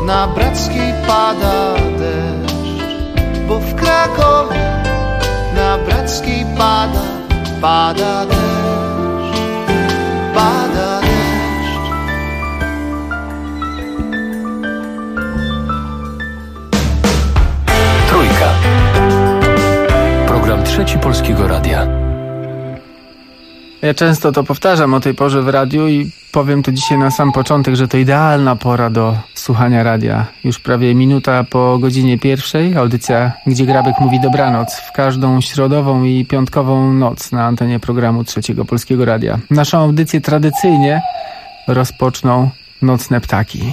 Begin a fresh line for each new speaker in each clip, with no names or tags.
na Brackiej pada deszcz, bo w Krakowie na Brackiej pada deszcz, pada deszcz.
Trójka. Program Trzeci Polskiego Radia.
Ja często to powtarzam o tej porze w radiu i powiem to dzisiaj na sam początek, że to idealna pora do słuchania radia. Już prawie minuta po godzinie 1:00, audycja Gdzie Grabek mówi dobranoc, w każdą środową i piątkową noc na antenie programu Trzeciego Polskiego Radia. Naszą audycję tradycyjnie rozpoczną Nocne Ptaki.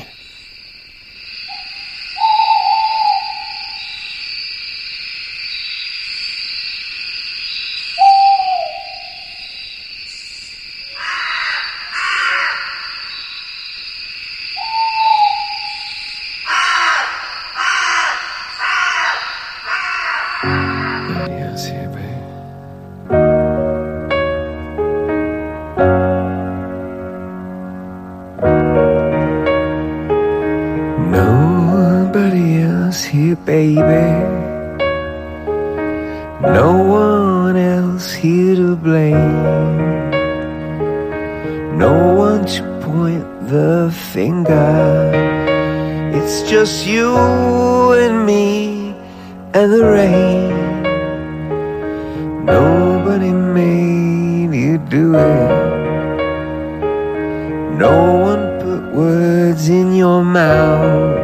Just you and me and the rain. Nobody made you do it. No one put words in your mouth.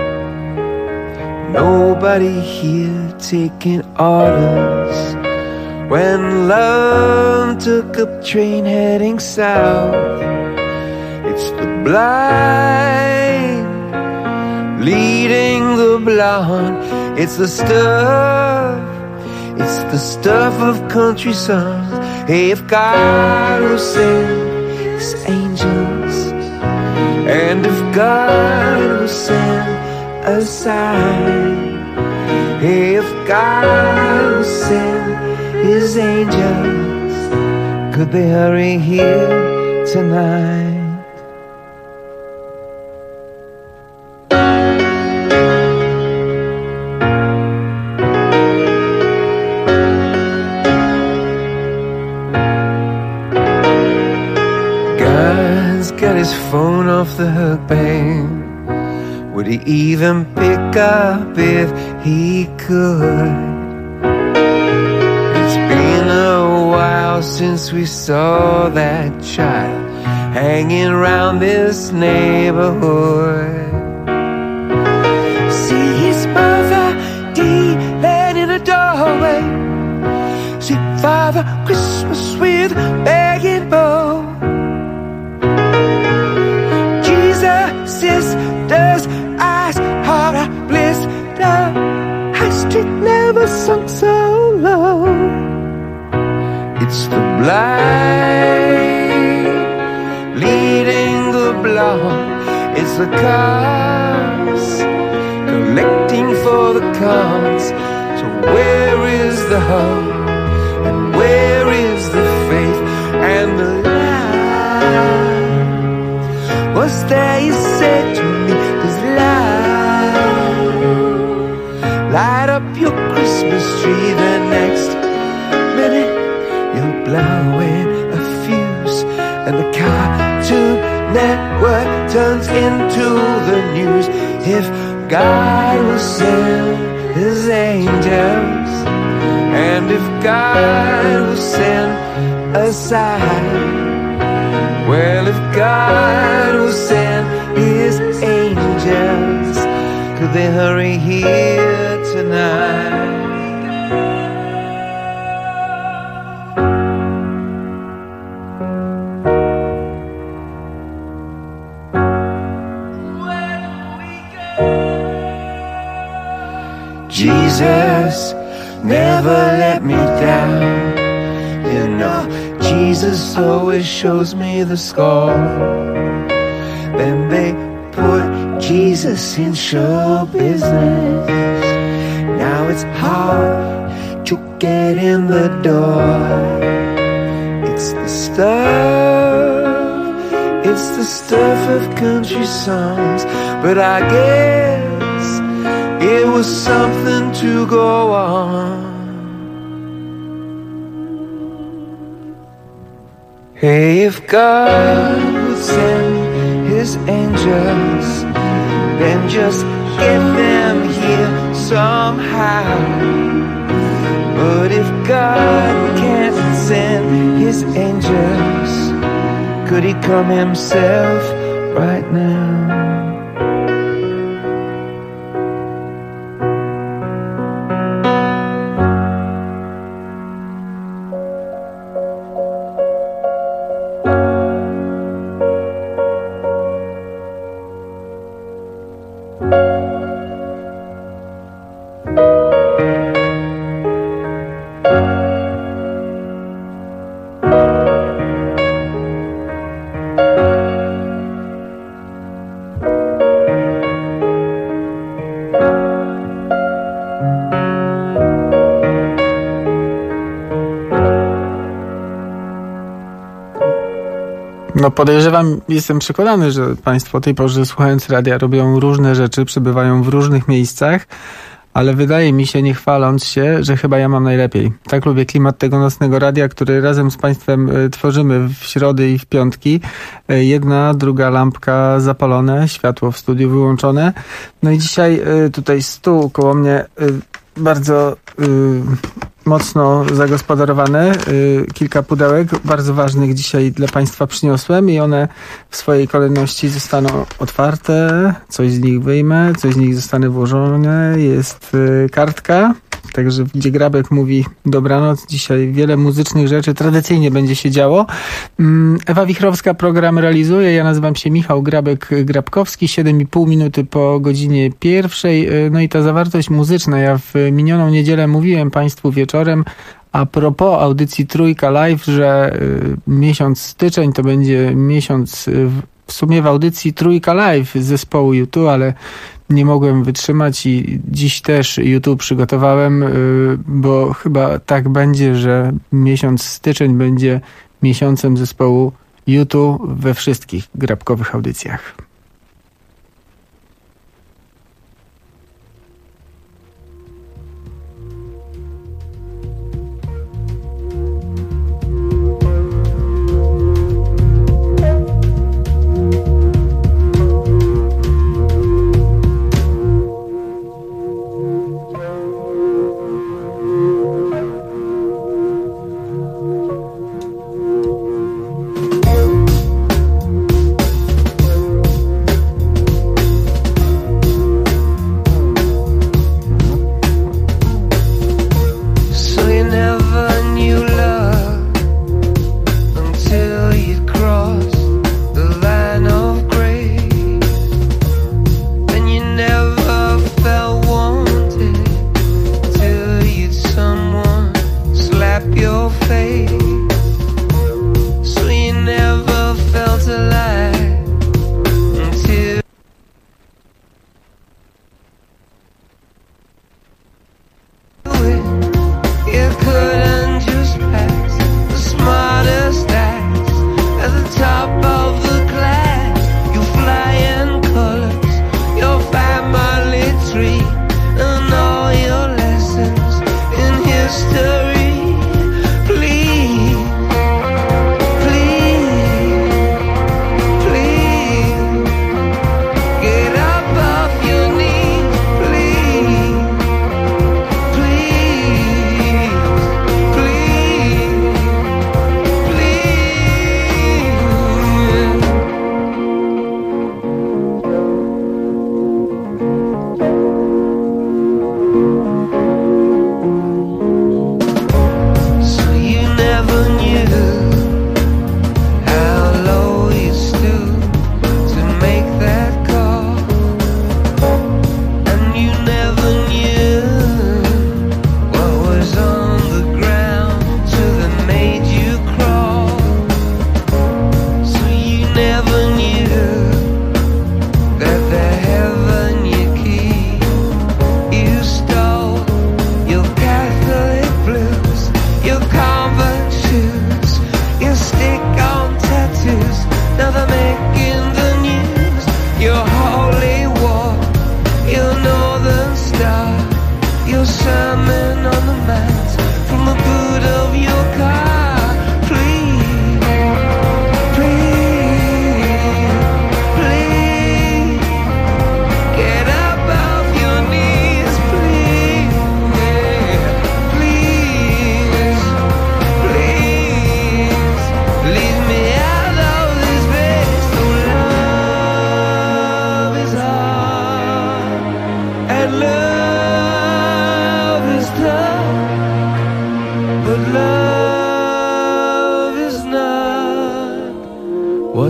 Nobody here taking orders when love took a train heading south. It's the blind leading the blonde. It's the stuff of country songs. Hey, if God will send His angels, and if God will send a sign, hey, if God will send His angels, could they hurry here tonight? Got his phone off the hook, babe. Would he even pick up if he could? It's been a while since we saw that child hanging around this neighborhood. See his mother dealing in a doorway. See Father Christmas with a begging bowl. Sisters, eyes, heart, a blister. High Street never sunk so low. It's the blind leading the blonde. It's the cars collecting for the cons. So where is the hope? And where is the faith and the light? What's there you said to me? 'Cause light up your Christmas tree. The next minute you're blowing a fuse, and the Cartoon Network turns into the news. If God will send His angels, and if God will send a sign, well, if God will send His angels, could they hurry here tonight? Jesus never let me down. You know, Jesus always shows me the score. Then they put Jesus in show business. Now it's hard to get in the door. It's the stuff It's the stuff of country songs, but I guess it was something to go on. Hey, if God would send His angels, then just get them here somehow. But if God can't send His angels, could He come Himself right now?
No podejrzewam, jestem przekonany, że Państwo o tej porze, słuchając radia, robią różne rzeczy, przebywają w różnych miejscach, ale wydaje mi się, nie chwaląc się, że chyba ja mam najlepiej. Tak lubię klimat tego nocnego radia, który razem z Państwem tworzymy w środy i w piątki. Jedna, druga lampka zapalone, światło w studiu wyłączone. No i dzisiaj tutaj stół koło mnie bardzo mocno zagospodarowane. Kilka pudełek bardzo ważnych dzisiaj dla Państwa przyniosłem i one w swojej kolejności zostaną otwarte. Coś z nich wyjmę, coś z nich zostanie włożone. Jest kartka, także gdzie Grabek mówi dobranoc. Dzisiaj wiele muzycznych rzeczy tradycyjnie będzie się działo. Ewa Wichrowska program realizuje. Ja nazywam się Michał Grabkowski. 7,5 minuty po godzinie 1:00. No i ta zawartość muzyczna. Ja w minioną niedzielę mówiłem Państwu wieczorem a propos audycji Trójka Live, że miesiąc styczeń to będzie miesiąc w sumie w audycji Trójka Live zespołu U2, ale nie mogłem wytrzymać i dziś też U2 przygotowałem, bo chyba tak będzie, że miesiąc styczeń będzie miesiącem zespołu U2 we wszystkich grabkowych audycjach.
Please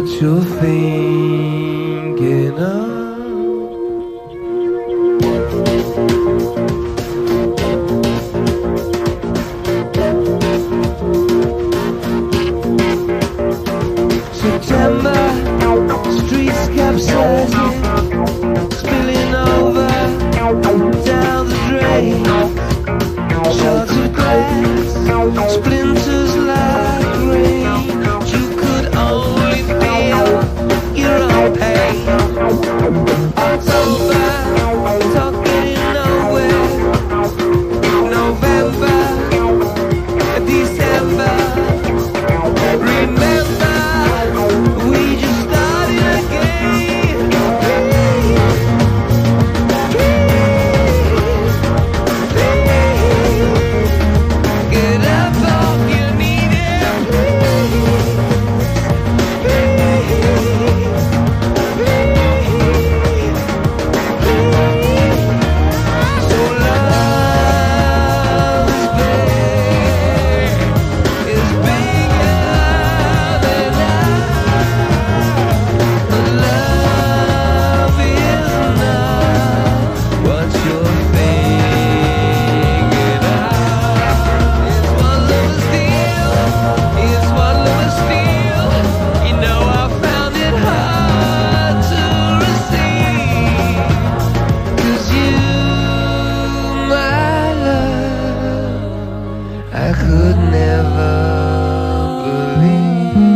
what you're thinking of. September, streets capsizing, spilling over down the drain. Shards of glass, splinters like rain. You could only feel your own pain. October, talking nowhere. November, December. Remember, we just started again. Get up off your knees. So love is big, it's bigger than love is not what you're thinking of. It's what love is still. It's what love is still. You know I found it hard to receive. 'Cause you, my love, I could never believe.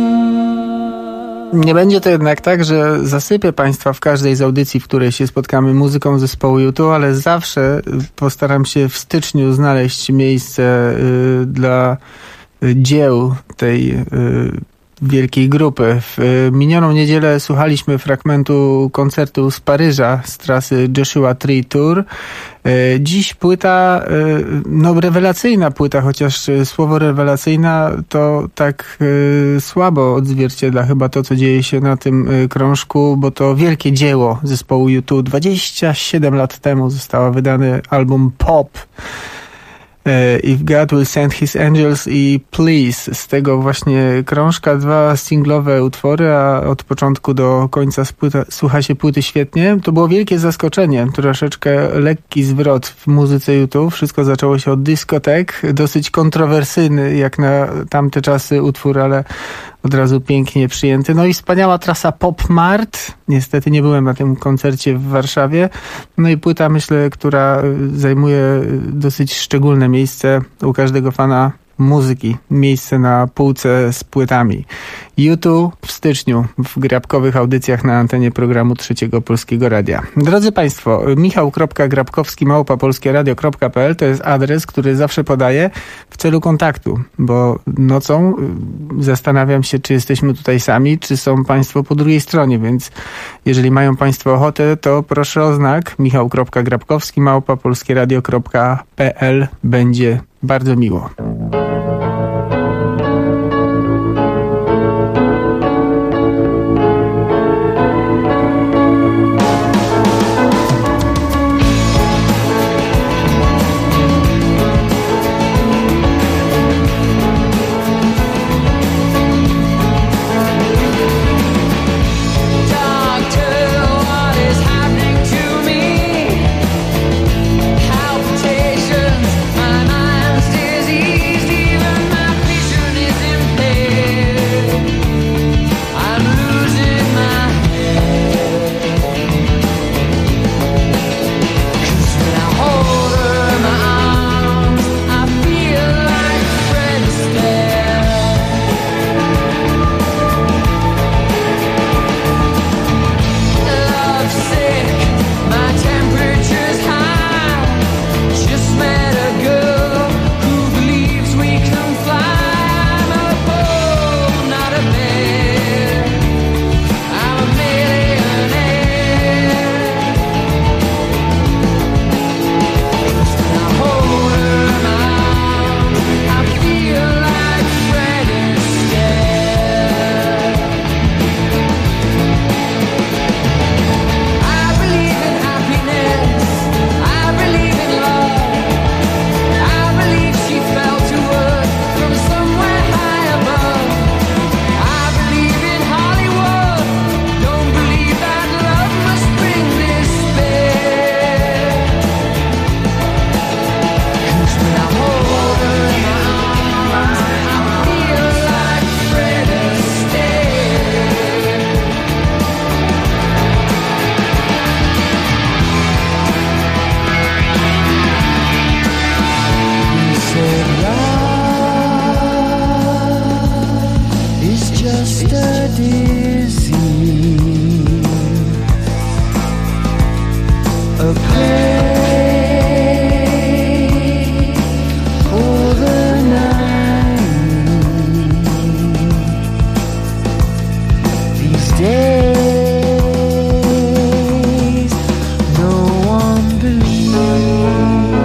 Nie będzie to jednak tak, że zasypię Państwa w każdej z audycji, w której się spotkamy muzyką zespołu U2, ale zawsze postaram się w styczniu znaleźć miejsce dla dzieł tej wielkiej grupy. W minioną niedzielę słuchaliśmy fragmentu koncertu z Paryża z trasy Joshua Tree Tour. Dziś płyta, no rewelacyjna płyta, chociaż słowo rewelacyjna to tak słabo odzwierciedla chyba to, co dzieje się na tym krążku, bo to wielkie dzieło zespołu U2. 27 lat temu został wydany album Pop. If God Will Send His Angels i Please. Z tego właśnie krążka 2 singlowe utwory, a od początku do końca słucha się płyty świetnie. To było wielkie zaskoczenie, troszeczkę lekki zwrot w muzyce U2. Wszystko zaczęło się od dyskotek, dosyć kontrowersyjny jak na tamte czasy utwór, ale od razu pięknie przyjęty. No i wspaniała trasa Pop Mart. Niestety nie byłem na tym koncercie w Warszawie. No i płyta, myślę, która zajmuje dosyć szczególne miejsce u każdego fana muzyki. Miejsce na półce z płytami. U2 w styczniu w grabkowych audycjach na antenie programu Trzeciego Polskiego Radia. Drodzy Państwo, michał.grabkowski@polskieradio.pl to jest adres, który zawsze podaję w celu kontaktu, bo nocą zastanawiam się, czy jesteśmy tutaj sami, czy są Państwo po drugiej stronie, więc jeżeli mają Państwo ochotę, to proszę o znak michał.grabkowski@polskieradio.pl. Będzie bardzo miło.
Palpitations, my mind's diseased even
disease, a pain for the night. These days, no one believes.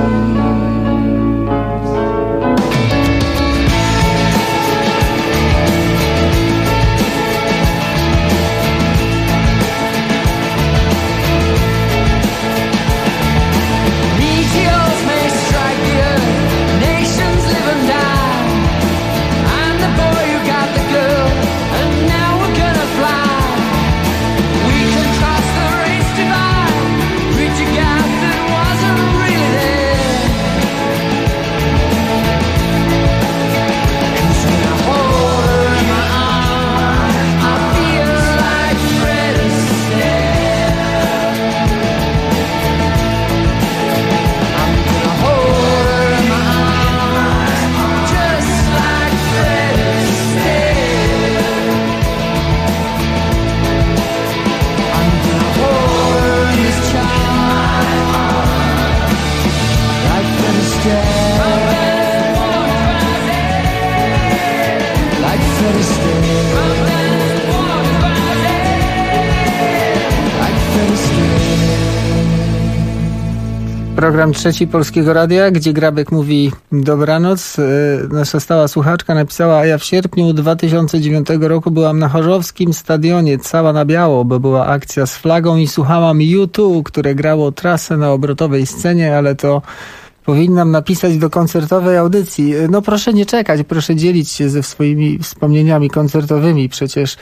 Program Trzeci Polskiego Radia, gdzie Grabek mówi dobranoc. Nasza stała słuchaczka napisała: a ja w sierpniu 2009 roku byłam na Chorzowskim stadionie, cała na biało, bo była akcja z flagą i słuchałam U2, które grało trasę na obrotowej scenie, ale to powinnam napisać do koncertowej audycji. No proszę nie czekać, proszę dzielić się ze swoimi wspomnieniami koncertowymi. Przecież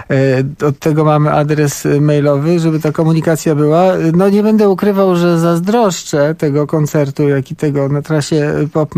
od tego mamy adres mailowy, żeby ta komunikacja była. No nie będę ukrywał, że zazdroszczę tego koncertu, jak i tego na trasie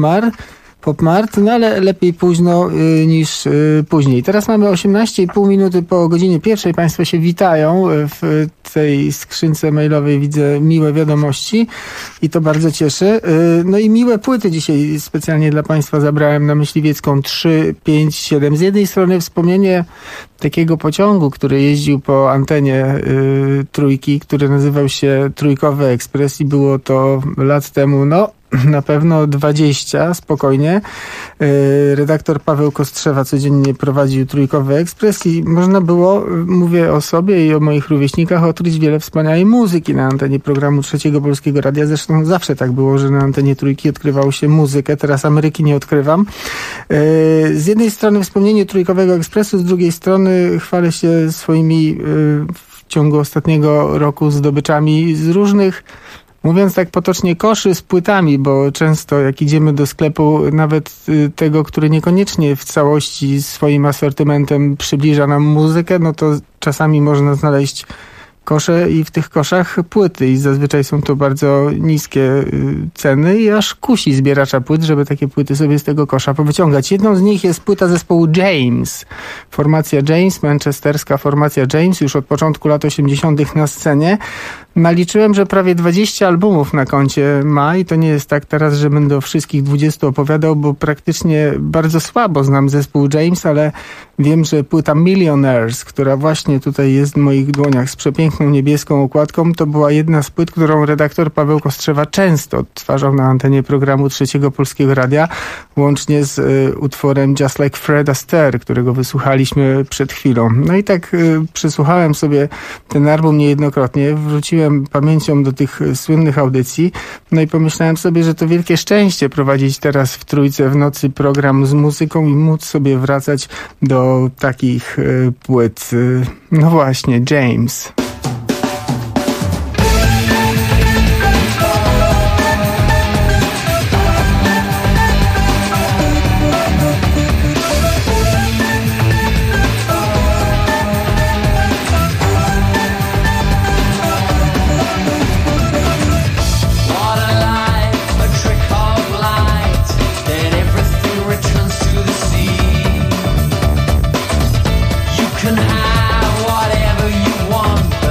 Popmart, no ale lepiej późno niż później. Teraz mamy 18,5 minuty po godzinie 1. Państwo się witają. W tej skrzynce mailowej widzę miłe wiadomości i to bardzo cieszy. No i miłe płyty dzisiaj specjalnie dla Państwa zabrałem na Myśliwiecką 357. Z jednej strony wspomnienie takiego pociągu, który jeździł po antenie Trójki, który nazywał się Trójkowy Ekspres i było to lat temu, no na pewno 20, spokojnie. Redaktor Paweł Kostrzewa codziennie prowadził Trójkowy Ekspres i można było, mówię o sobie i o moich rówieśnikach, odkryć wiele wspaniałej muzyki na antenie programu Trzeciego Polskiego Radia. Zresztą zawsze tak było, że na antenie Trójki odkrywało się muzykę. Teraz Ameryki nie odkrywam. Z jednej strony wspomnienie Trójkowego Ekspresu, z drugiej strony chwalę się swoimi w ciągu ostatniego roku zdobyczami z różnych, mówiąc tak potocznie, koszy z płytami, bo często jak idziemy do sklepu, nawet tego, który niekoniecznie w całości swoim asortymentem przybliża nam muzykę, no to czasami można znaleźć kosze i w tych koszach płyty i zazwyczaj są to bardzo niskie ceny i aż kusi zbieracza płyt, żeby takie płyty sobie z tego kosza powyciągać. Jedną z nich jest płyta zespołu James. Formacja James, manchesterska formacja James, już od początku lat 80. na scenie. Naliczyłem, że prawie 20 albumów na koncie ma i to nie jest tak teraz, że będę o wszystkich 20 opowiadał, bo praktycznie bardzo słabo znam zespół James, ale wiem, że płyta Millionaires, która właśnie tutaj jest w moich dłoniach z przepiękną niebieską okładką, to była jedna z płyt, którą redaktor Paweł Kostrzewa często odtwarzał na antenie programu Trzeciego Polskiego Radia, łącznie z utworem Just Like Fred Astaire, którego wysłuchaliśmy przed chwilą. No i tak przesłuchałem sobie ten album niejednokrotnie, wróciłem pamięcią do tych słynnych audycji, no i pomyślałem sobie, że to wielkie szczęście prowadzić teraz w Trójce w nocy program z muzyką i móc sobie wracać do takich płyt. No właśnie, James.
Can have whatever you want.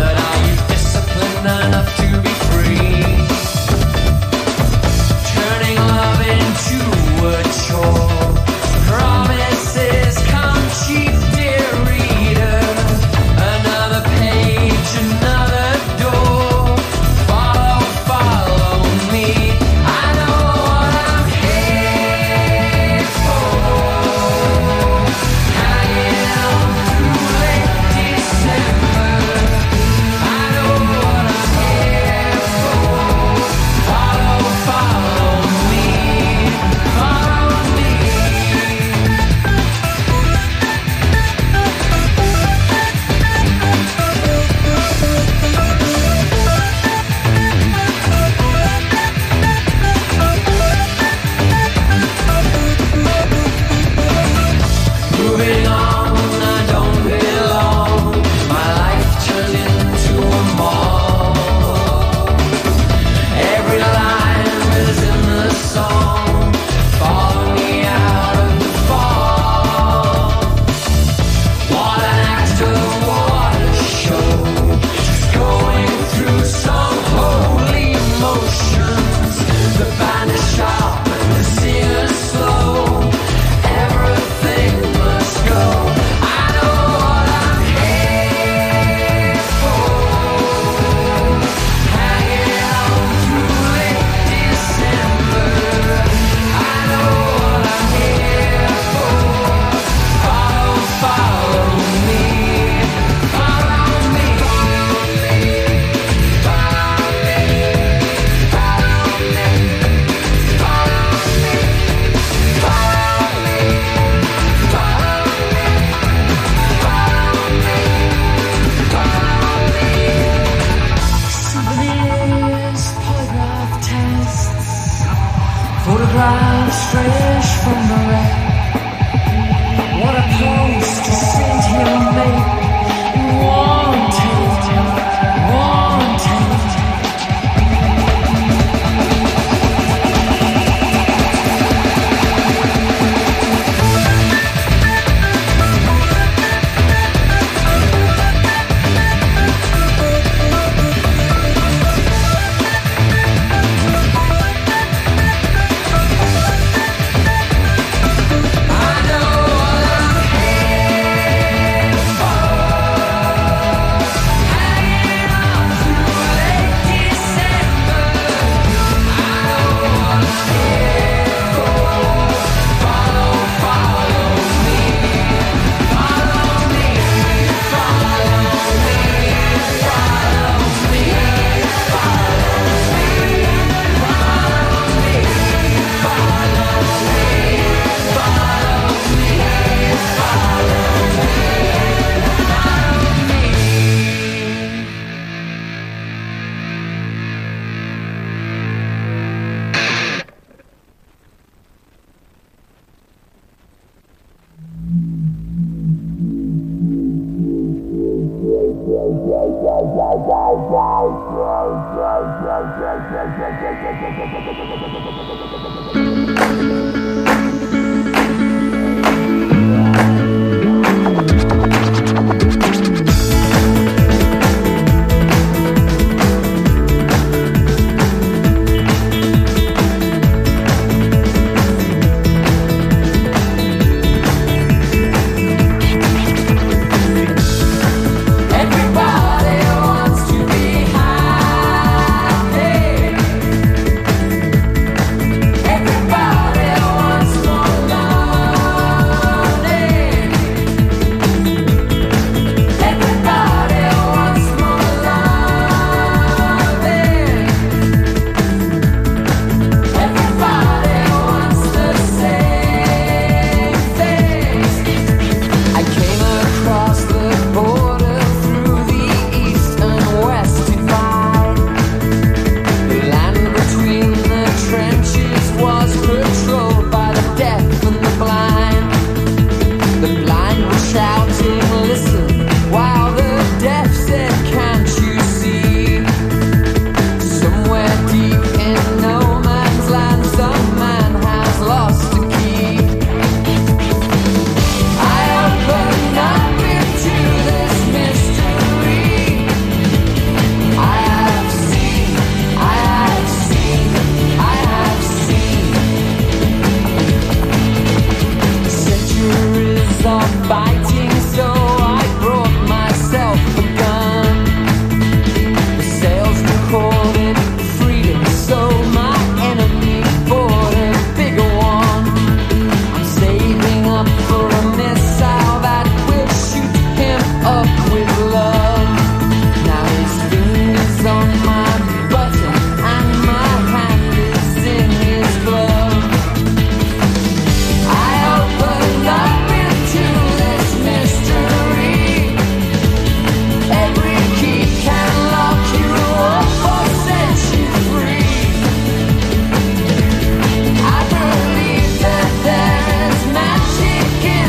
Magic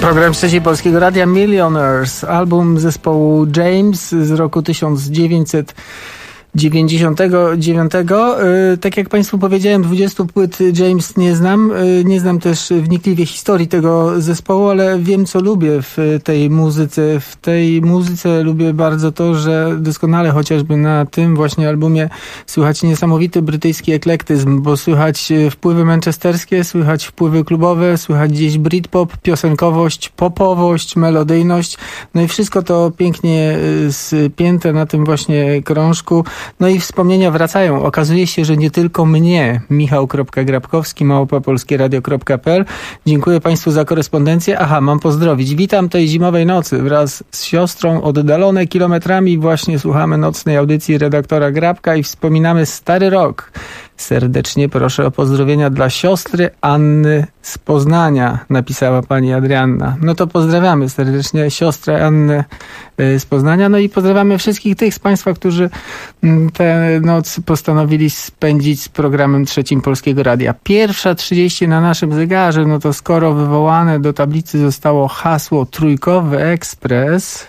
Program Trzeciej Polskiego Radia Millionaires, album zespołu James z roku 1999. Tak jak Państwu powiedziałem, 20 płyt James nie znam. Nie znam też wnikliwie historii tego zespołu, ale wiem, co lubię w tej muzyce. W tej muzyce lubię bardzo to, że doskonale chociażby na tym właśnie albumie słychać niesamowity brytyjski eklektyzm, bo słychać wpływy manchesterskie, słychać wpływy klubowe, słychać gdzieś britpop, piosenkowość, popowość, melodyjność. No i wszystko to pięknie spięte na tym właśnie krążku. No i wspomnienia wracają. Okazuje się, że nie tylko mnie. Michał.Grabkowski @polskieradio.pl. Dziękuję Państwu za korespondencję. Aha, mam pozdrowić. Witam tej zimowej nocy. Wraz z siostrą oddalone kilometrami właśnie słuchamy nocnej audycji redaktora Grabka i wspominamy stary rok. Serdecznie proszę o pozdrowienia dla siostry Anny z Poznania, napisała pani Adrianna. No to pozdrawiamy serdecznie siostrę Annę z Poznania, no i pozdrawiamy wszystkich tych z Państwa, którzy tę noc postanowili spędzić z programem Trzecim Polskiego Radia. 1:30 na naszym zegarze, no to skoro wywołane do tablicy zostało hasło Trójkowy Ekspres...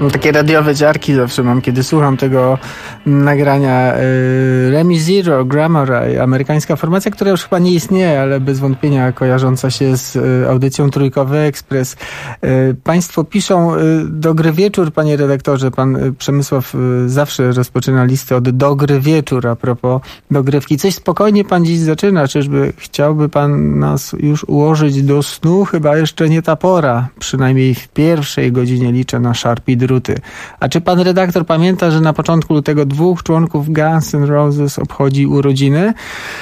Takie radiowe ciarki zawsze mam, kiedy słucham tego nagrania. Remy Zero, Grammar, amerykańska formacja, która już chyba nie istnieje, ale bez wątpienia kojarząca się z audycją Trójkowy Ekspres. Państwo piszą dobry wieczór, panie redaktorze. Pan Przemysław zawsze rozpoczyna listę od dobry wieczór a propos dogrywki. Coś spokojnie pan dziś zaczyna. Czyżby chciałby pan nas już ułożyć do snu? Chyba jeszcze nie ta pora. Przynajmniej w pierwszej godzinie liczę na szarpi druty. A czy pan redaktor pamięta, że na początku lutego 2 członków Guns N' Roses obchodzi urodziny?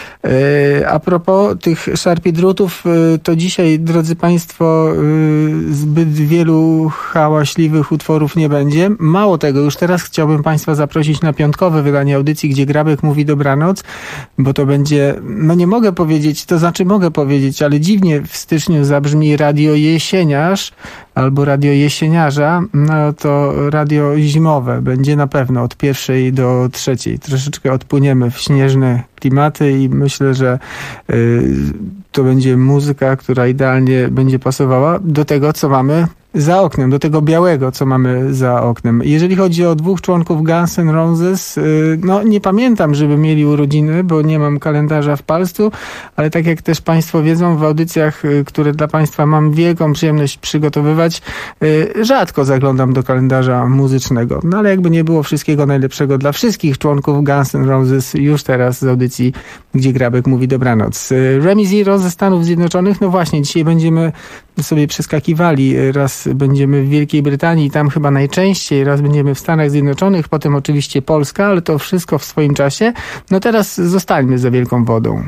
A propos tych szarpi drutów, to dzisiaj, drodzy państwo, zbyt wielu hałaśliwych utworów nie będzie. Mało tego, już teraz chciałbym państwa zaprosić na piątkowe wydanie audycji, gdzie Grabek mówi dobranoc, bo to będzie, no nie mogę powiedzieć, to znaczy mogę powiedzieć, ale dziwnie w styczniu zabrzmi Radio Jesieniarz albo Radio Jesieniarza, no to radio zimowe będzie na pewno od 1 do 3. Troszeczkę odpłyniemy w śnieżne klimaty i myślę, że to będzie muzyka, która idealnie będzie pasowała do tego, co mamy za oknem, do tego białego, co mamy za oknem. Jeżeli chodzi o 2 członków Guns N' Roses, no nie pamiętam, żeby mieli urodziny, bo nie mam kalendarza w palcu, ale tak jak też państwo wiedzą, w audycjach, które dla państwa mam wielką przyjemność przygotowywać, rzadko zaglądam do kalendarza muzycznego. No ale jakby nie było, wszystkiego najlepszego dla wszystkich członków Guns N' Roses już teraz z audycji, gdzie Grabek mówi dobranoc. Remy Zero ze Stanów Zjednoczonych, no właśnie, dzisiaj będziemy sobie przeskakiwali. Raz będziemy w Wielkiej Brytanii, tam chyba najczęściej, raz będziemy w Stanach Zjednoczonych, potem oczywiście Polska, ale to wszystko w swoim czasie. No teraz zostańmy za wielką wodą.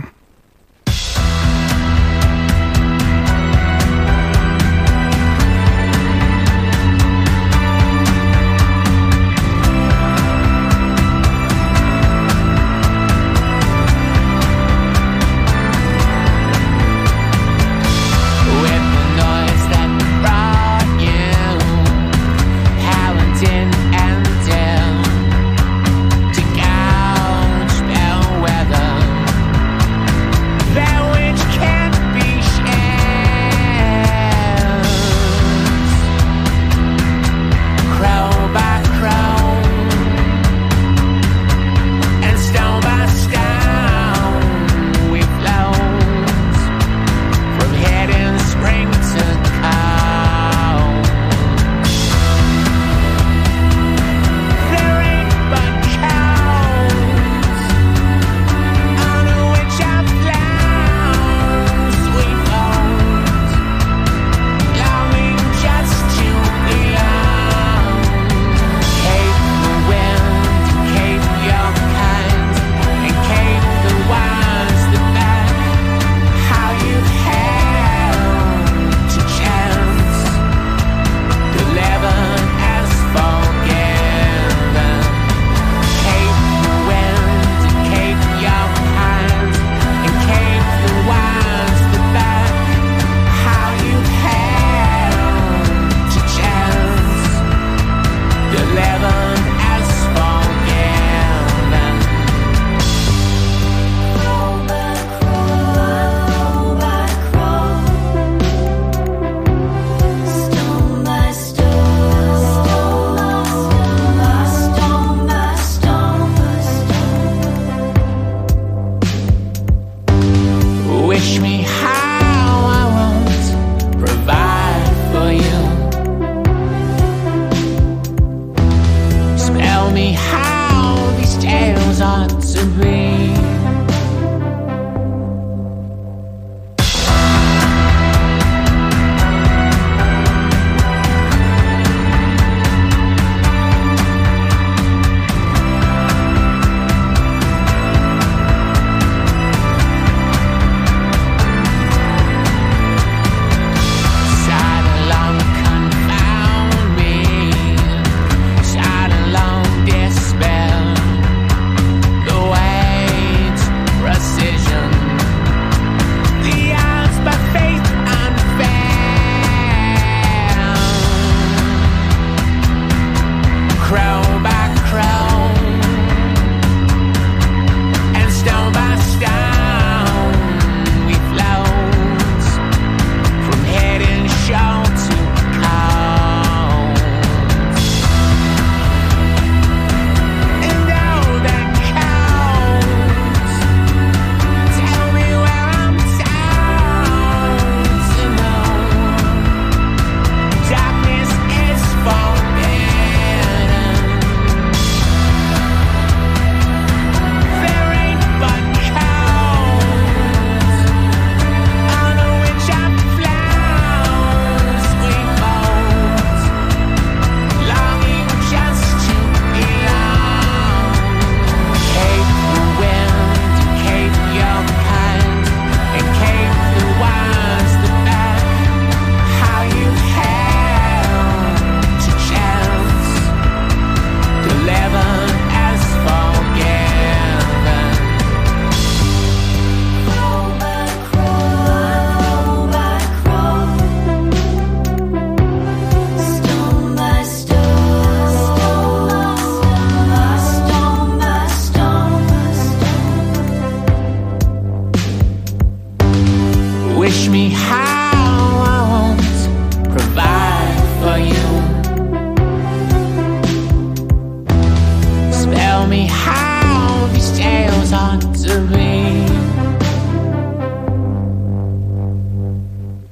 To gouge bellwether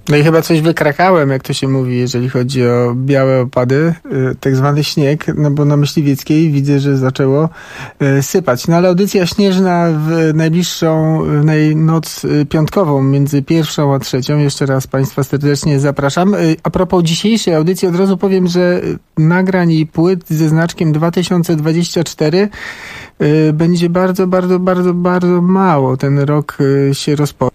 No i chyba coś wykrakałem, jak to się mówi, jeżeli chodzi o białe opady, tak zwany śnieg, no bo na Myśliwieckiej widzę, że zaczęło sypać. No ale audycja śnieżna w najbliższą noc piątkową, między 1 a 3. Jeszcze raz Państwa serdecznie zapraszam. A propos dzisiejszej audycji od razu powiem, że nagrań i płyt ze znaczkiem 2024 będzie bardzo, bardzo, bardzo, bardzo mało. Ten rok się rozpoczął.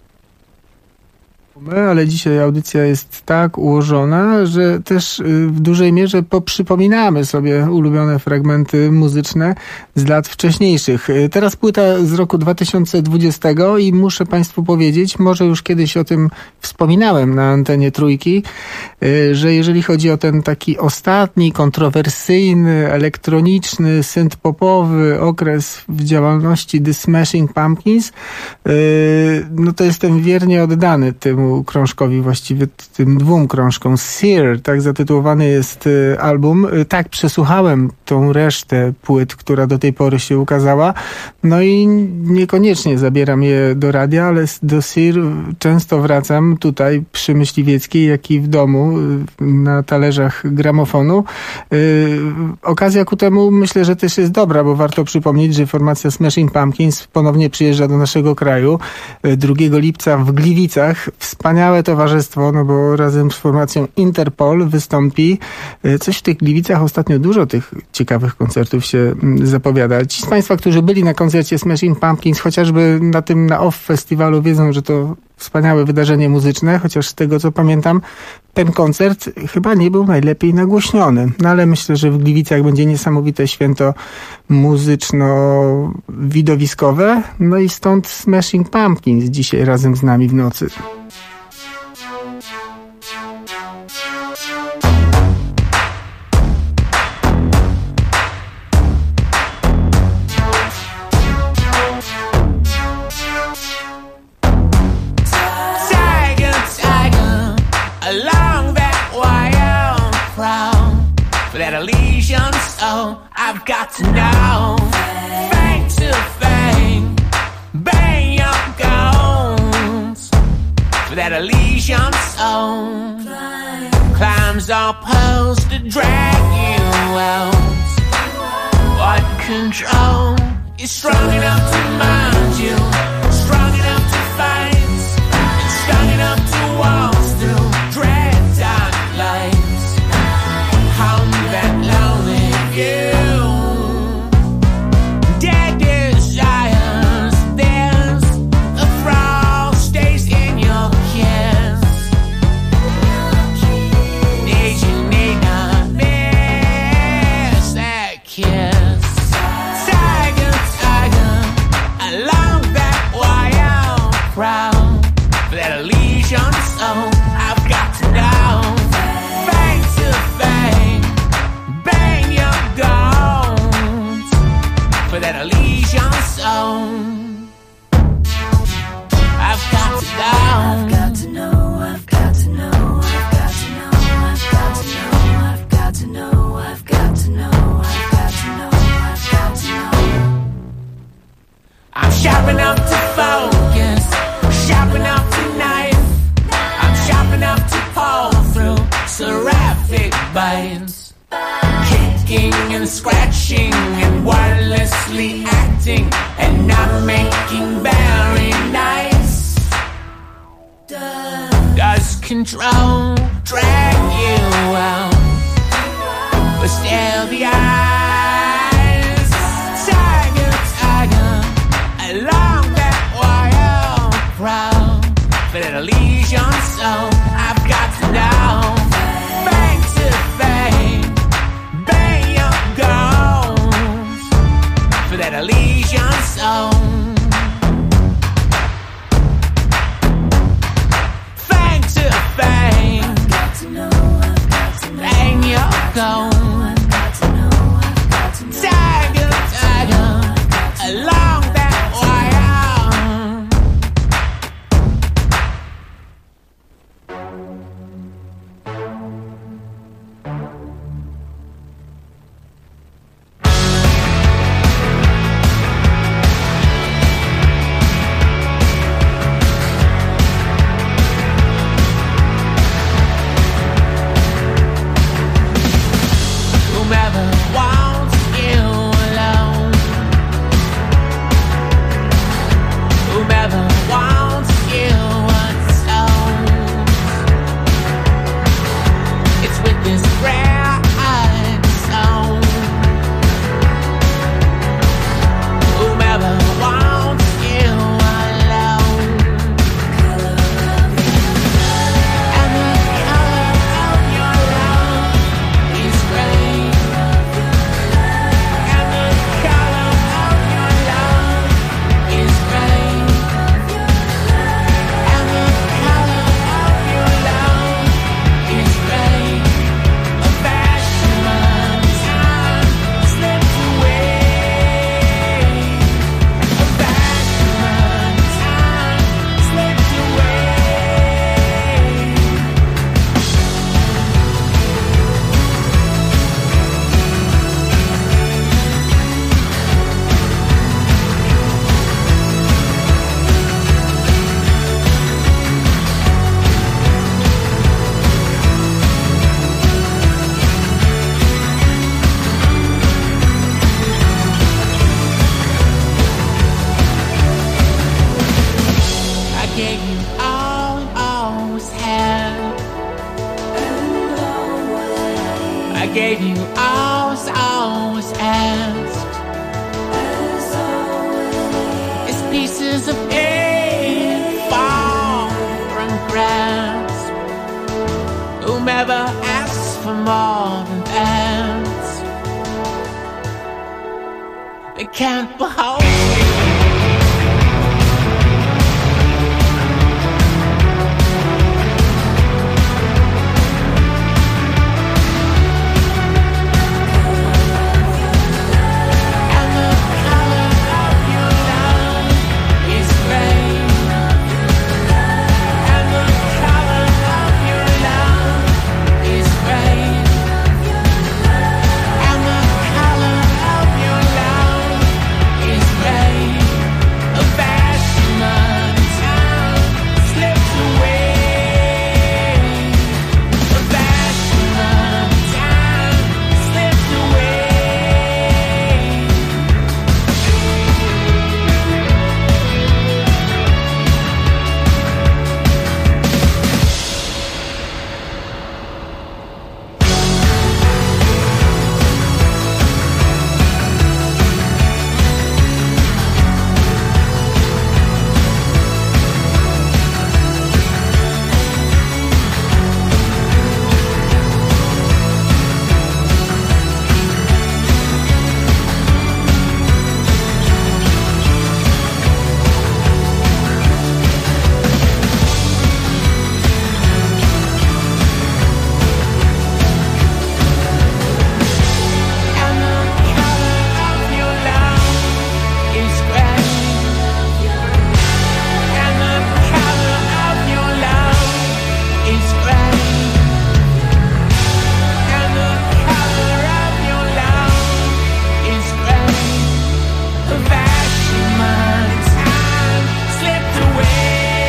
Ale dzisiaj audycja jest tak ułożona, że też w dużej mierze poprzypominamy sobie ulubione fragmenty muzyczne z lat wcześniejszych. Teraz płyta z roku 2020 i muszę Państwu powiedzieć, może już kiedyś o tym wspominałem na antenie Trójki, że jeżeli chodzi o ten taki ostatni, kontrowersyjny, elektroniczny, synth-popowy okres w działalności The Smashing Pumpkins, no to jestem wiernie oddany temu krążkowi, właściwie tym 2 krążkom. Sear, tak zatytułowany jest album. Tak, przesłuchałem tą resztę płyt, która do tej pory się ukazała. No i niekoniecznie zabieram je do radia, ale do Sear często wracam tutaj przy Myśliwieckiej, jak i w domu na talerzach gramofonu. Okazja ku temu myślę, że też jest dobra, bo warto przypomnieć, że formacja Smashing Pumpkins ponownie przyjeżdża do naszego kraju 2 lipca w Gliwicach. Wspaniałe towarzystwo, no bo razem z formacją Interpol wystąpi. Coś w tych Gliwicach ostatnio dużo tych ciekawych koncertów się zapowiada. Ci z Państwa, którzy byli na koncercie Smashing Pumpkins, chociażby na tym na OFF festiwalu, wiedzą, że to wspaniałe wydarzenie muzyczne, chociaż z tego co pamiętam, ten koncert chyba nie był najlepiej nagłośniony. No ale myślę, że w Gliwicach będzie niesamowite święto muzyczno-widowiskowe. No i stąd Smashing Pumpkins dzisiaj razem z nami w nocy.
I've got to know, fang to fang, bang your goals. For that Elysian soul climbs our poles to drag you out. What control is strong enough to mind you, strong enough to fight, and strong enough to walk through dread dark lights. Home that lonely view. Sharp enough to focus, sharp enough to knife. I'm sharp enough to pull through seraphic bites, kicking and scratching and wordlessly acting and not making very nice. Does control drag you out, but still the eyes, tiger, tiger. Along that wild road, for that Elysian soul, I've got to know. Bang to bang, bang your goals, for that Elysian soul. Bang to bang, bang your goals, whomever wants you alone, whomever wants you unsold. It's with this rare song. Whomever wants you alone, and the color of your love is gray, and the color of your love is gray, and the color of your love is gray. A bashment time slipped away. A bashment time slipped away. I gave you all and always had. I gave you all as always asked. It's pieces of air fall from grasp. Whomever asks for more than that, they can't behold me. And the color of your love is gray, and the color of your love is gray, and the color of your love is gray. A bashment time slipped away. A bashment time slipped away. And the color of your love is gray, and the color of your love is gray, and the color of your love is gray. The bashment time slipped away.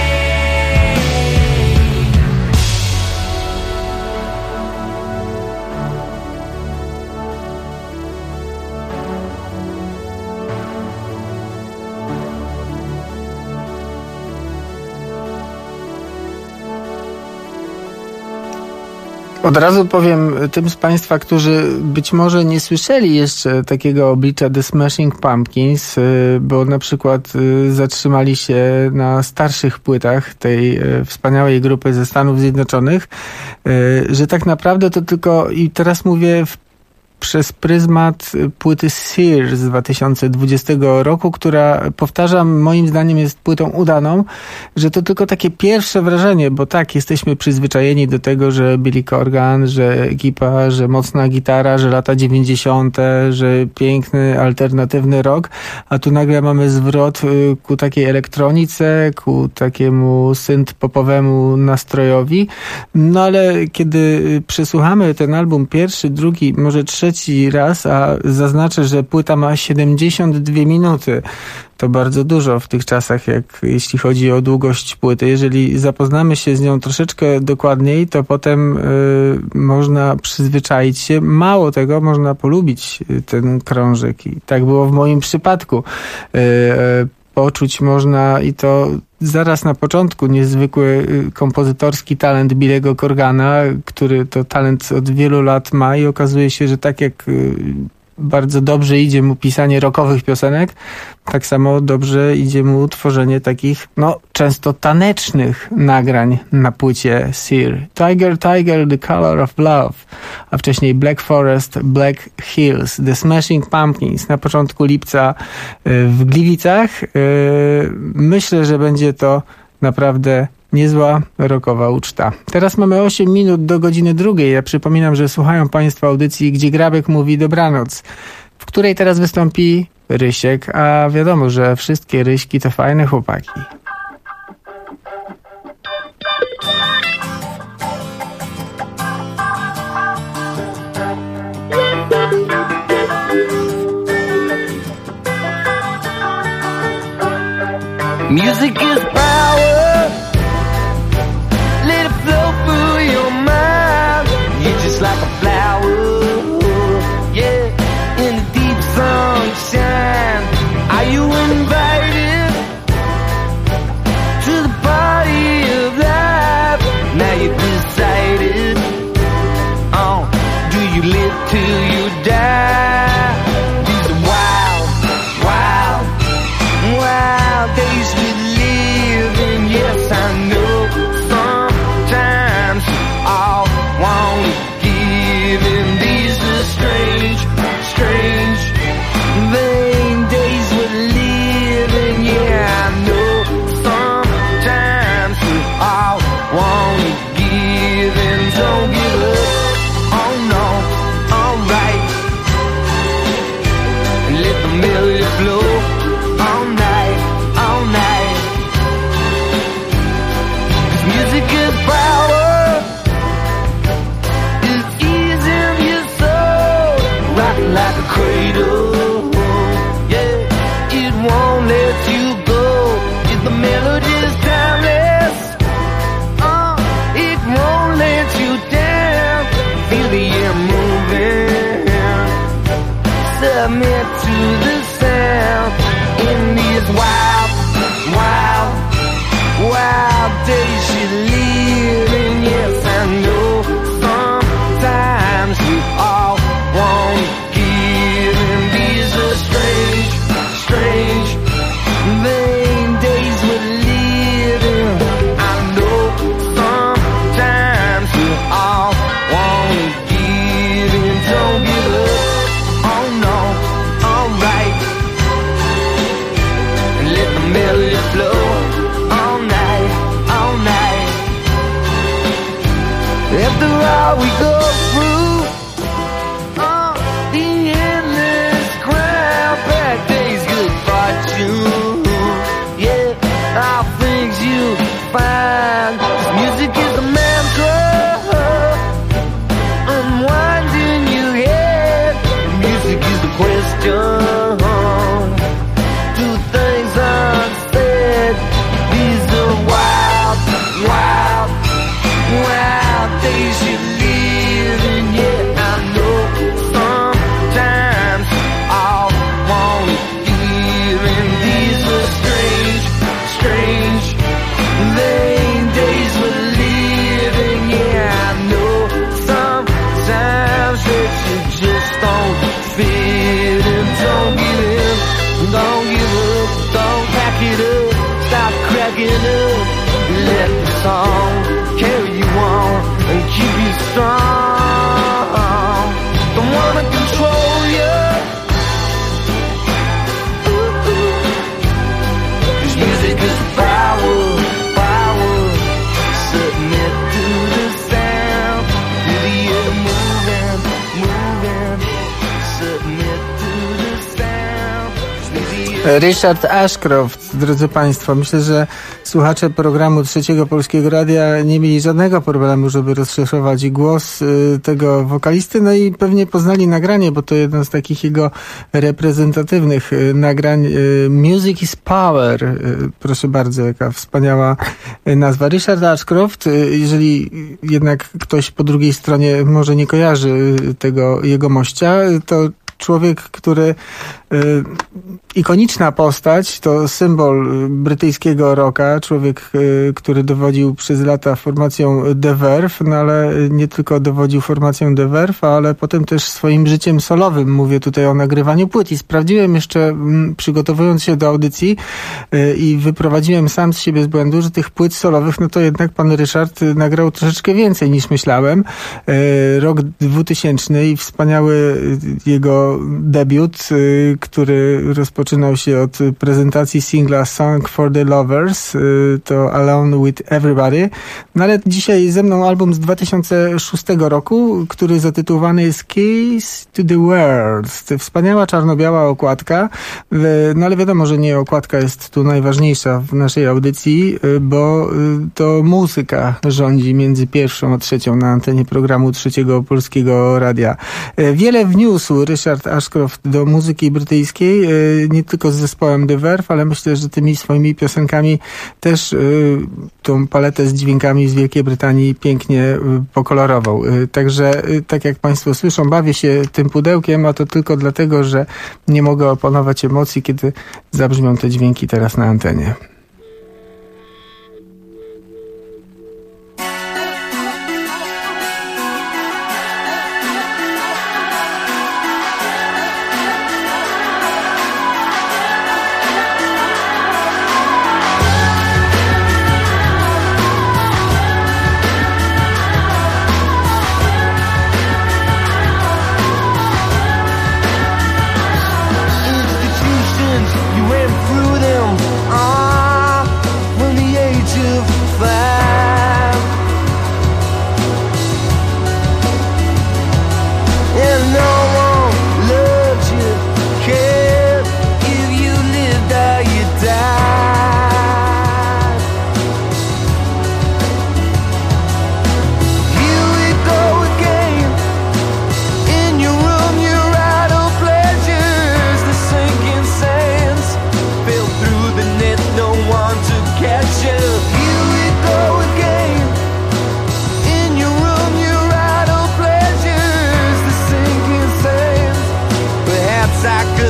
Od razu powiem tym z Państwa, którzy być może nie słyszeli jeszcze takiego oblicza The Smashing Pumpkins, bo na przykład zatrzymali się na starszych płytach tej wspaniałej grupy ze Stanów Zjednoczonych, że tak naprawdę to tylko, i teraz mówię przez pryzmat płyty Sears z 2020 roku, która, powtarzam, moim zdaniem jest płytą udaną, że to tylko takie pierwsze wrażenie, bo tak, jesteśmy przyzwyczajeni do tego, że Billy Corgan, że ekipa, że mocna gitara, że lata 90., że piękny, alternatywny rock, a tu nagle mamy zwrot ku takiej elektronice, ku takiemu synth-popowemu nastrojowi. No ale kiedy przesłuchamy ten album pierwszy, drugi, może trzeci, trzeci raz, a zaznaczę, że płyta ma 72 minuty. To bardzo dużo w tych czasach, jeśli chodzi o długość płyty. Jeżeli zapoznamy się z nią troszeczkę dokładniej, to potem można przyzwyczaić się. Mało tego, można polubić ten krążek. I tak było w moim przypadku. Poczuć można, i to zaraz na początku, niezwykły kompozytorski talent Billego Corgana, który to talent od wielu lat ma, i okazuje się, że tak jak bardzo dobrze idzie mu pisanie rockowych piosenek, tak samo dobrze idzie mu tworzenie takich, często tanecznych nagrań na płycie Sear. Tiger, Tiger, The Color of Love, a wcześniej Black Forest, Black Hills, The Smashing Pumpkins na początku lipca w Gliwicach. Myślę, że będzie to naprawdę niezła rockowa uczta. Teraz mamy 8 minut do godziny 2. Ja przypominam, że słuchają Państwo audycji Gdzie Grabek mówi dobranoc, w której teraz wystąpi Rysiek, a wiadomo, że wszystkie Ryśki to fajne chłopaki.
Music is power. Let it flow through your mind. You're just like a flower, yeah, in the deep sunshine. Are you invited to the party of life? Now you're decided. Oh, do you live till you die? These are wild, wild, wild days we live in. Yes, I know. Sometimes all won't give in. These are strange, strange, vain days we're living. Yeah, I know. Sometimes we all won't give in. Don't give up. Oh no, alright. And let the melody flow all night, all night. 'Cause music is power. It's ease in your soul. Rocking like a cradle. Yeah, it won't let you go. If the melody is timeless, it won't let you down. Feel the air moving. Submit to the sound. In these wild, wild, wild days you're living. Yes, I know. Sometimes we all won't give in. These are strange, strange, vain days we're living. I know. Sometimes we all won't give in. Don't give up. Oh no, alright. And let the melody flow all night, all night. After all we go through, the endless crowd, bad days, good fortune. Yeah, all things you find. Music is a mantra, unwinding your head. Music is the question. Do things unsaid. These are wild, wild, wild days you live in. Yeah, I know. Sometimes all won't give in. These are strange, strange, vain days we're living. Yeah, I know. Sometimes that you just don't fit in. Don't give in, don't give up, don't pack it up, stop cracking up. Let the song carry you on and keep you strong. Don't wanna control you. Cause music is power, power. Submit to the sound. Feel the air moving, moving. Submit to the sound. Cause music
Richard Ashcroft, drodzy Państwo. Myślę, że słuchacze programu Trzeciego Polskiego Radia nie mieli żadnego problemu, żeby rozszyfrować głos tego wokalisty, no i pewnie poznali nagranie, bo to jedno z takich jego reprezentatywnych nagrań. Music is Power. Proszę bardzo, jaka wspaniała nazwa. Richard Ashcroft, jeżeli jednak ktoś po drugiej stronie może nie kojarzy tego jego mościa, to człowiek, który ikoniczna postać, to symbol brytyjskiego rocka, człowiek, który dowodził przez lata formacją The Verve, no ale nie tylko dowodził formacją The Verve, ale potem też swoim życiem solowym. Mówię tutaj o nagrywaniu płyt i sprawdziłem jeszcze, przygotowując się do audycji i wyprowadziłem sam z siebie z błędu, że tych płyt solowych, no to jednak pan Ryszard nagrał troszeczkę więcej niż myślałem. Rok 2000 i wspaniały jego debiut, który rozpoczynał się od prezentacji singla Song for the Lovers, to Alone with Everybody. No ale dzisiaj ze mną album z 2006 roku, który zatytułowany jest Keys to the World. Wspaniała czarno-biała okładka, no ale wiadomo, że nie okładka jest tu najważniejsza w naszej audycji, bo to muzyka rządzi między pierwszą a trzecią na antenie programu Trzeciego Polskiego Radia. Wiele wniósł Richard Ashcroft do muzyki brytyjskiej, nie tylko z zespołem The Verve, ale myślę, że tymi swoimi piosenkami też tą paletę z dźwiękami z Wielkiej Brytanii pięknie pokolorował. Także, tak jak Państwo słyszą, bawię się tym pudełkiem, a to tylko dlatego, że nie mogę opanować emocji, kiedy zabrzmią te dźwięki teraz na antenie.
I could